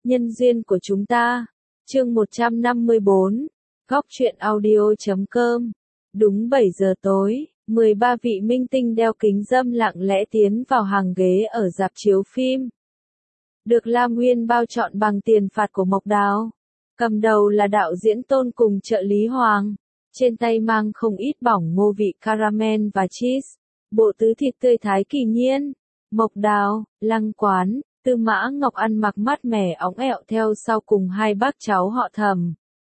Nhân duyên của chúng ta. Chương 154. Góc truyện audio.com. Đúng 7 giờ tối, 13 vị minh tinh đeo kính râm lặng lẽ tiến vào hàng ghế ở rạp chiếu phim. Được Lam Nguyên bao trọn bằng tiền phạt của Mộc Đào. Cầm đầu là đạo diễn Tôn cùng trợ lý Hoàng. Trên tay mang không ít bỏng ngô vị caramel và cheese. Bộ tứ thịt tươi thái kỳ nhiên. Mộc Đào, Lăng Quán, Tư Mã Ngọc ăn mặc mát mẻ óng ẹo theo sau cùng hai bác cháu họ Thẩm.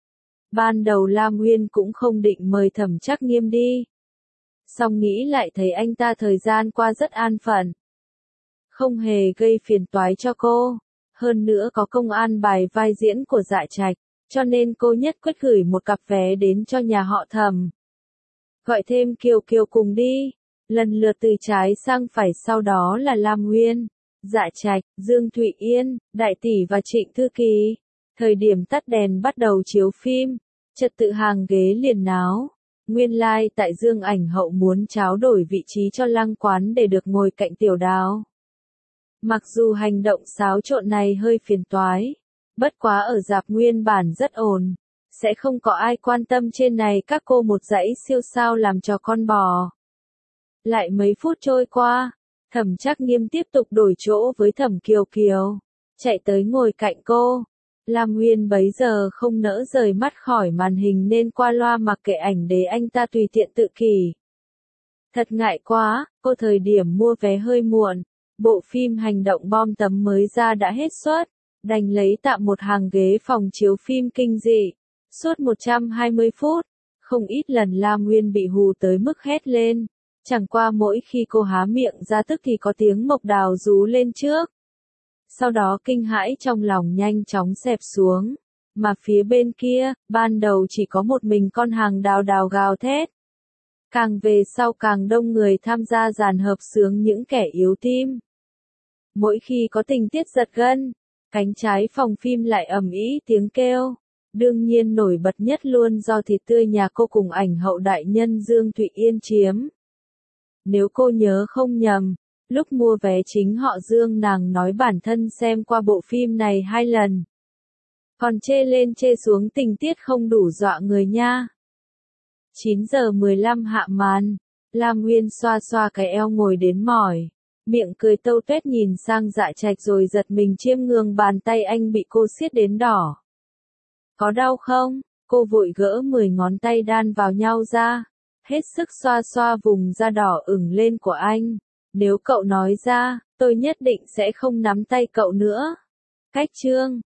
Ban đầu Lam Nguyên cũng không định mời Thẩm Trắc Nghiêm đi. Song nghĩ lại thấy anh ta thời gian qua rất an phận. Không hề gây phiền toái cho cô. Hơn nữa có công an bài vai diễn của Dạ Trạch, cho nên cô nhất quyết gửi một cặp vé đến cho nhà họ Thẩm. Gọi thêm Kiều Kiều cùng đi. Lần lượt từ trái sang phải, sau đó là Lam Nguyên, Dạ Trạch, Dương Thụy Yên, Đại Tỷ và Trịnh Thư Kỳ. Thời điểm tắt đèn bắt đầu chiếu phim, trật tự hàng ghế liền náo. Nguyên lai tại Dương Ảnh Hậu muốn tráo đổi vị trí cho Lăng Quán để được ngồi cạnh Tiểu Đào. Mặc dù hành động xáo trộn này hơi phiền toái, bất quá ở rạp nguyên bản rất ổn, sẽ không có ai quan tâm trên này các cô một dãy siêu sao làm trò con bò. Lại mấy phút trôi qua, Thẩm Trắc Nghiêm tiếp tục đổi chỗ với Thẩm Kiều Kiều, chạy tới ngồi cạnh cô. Lam Nguyên bấy giờ không nỡ rời mắt khỏi màn hình nên qua loa mặc kệ ảnh để anh ta tùy tiện tự kỷ. Thật ngại quá, cô thời điểm mua vé hơi muộn, bộ phim hành động bom tấm mới ra đã hết suất, đành lấy tạm một hàng ghế phòng chiếu phim kinh dị. Suốt 120 phút, không ít lần Lam Nguyên bị hù tới mức hét lên. Chẳng qua mỗi khi cô há miệng ra tức thì có tiếng Mộc Đào rú lên trước. Sau đó kinh hãi trong lòng nhanh chóng xẹp xuống. Mà phía bên kia, ban đầu chỉ có một mình con hàng Đào Đào gào thét. Càng về sau càng đông người tham gia dàn hợp xướng những kẻ yếu tim. Mỗi khi có tình tiết giật gân, cánh trái phòng phim lại ầm ĩ tiếng kêu. Đương nhiên nổi bật nhất luôn do thịt tươi nhà cô cùng ảnh hậu đại nhân Dương Thụy Yên chiếm. Nếu cô nhớ không nhầm, lúc mua vé chính họ Dương nàng nói bản thân xem qua bộ phim này 2 lần. Còn chê lên chê xuống tình tiết không đủ dọa người nha. 9 giờ 15 hạ màn, Lam Nguyên xoa xoa cái eo ngồi đến mỏi. Miệng cười tâu tuét nhìn sang Dạ Trạch rồi giật mình chiêm ngưỡng bàn tay anh bị cô siết đến đỏ. Có đau không? Cô vội gỡ 10 ngón tay đan vào nhau ra. Hết sức xoa xoa vùng da đỏ ửng lên của anh. Nếu cậu nói ra, tôi nhất định sẽ không nắm tay cậu nữa. Cách chương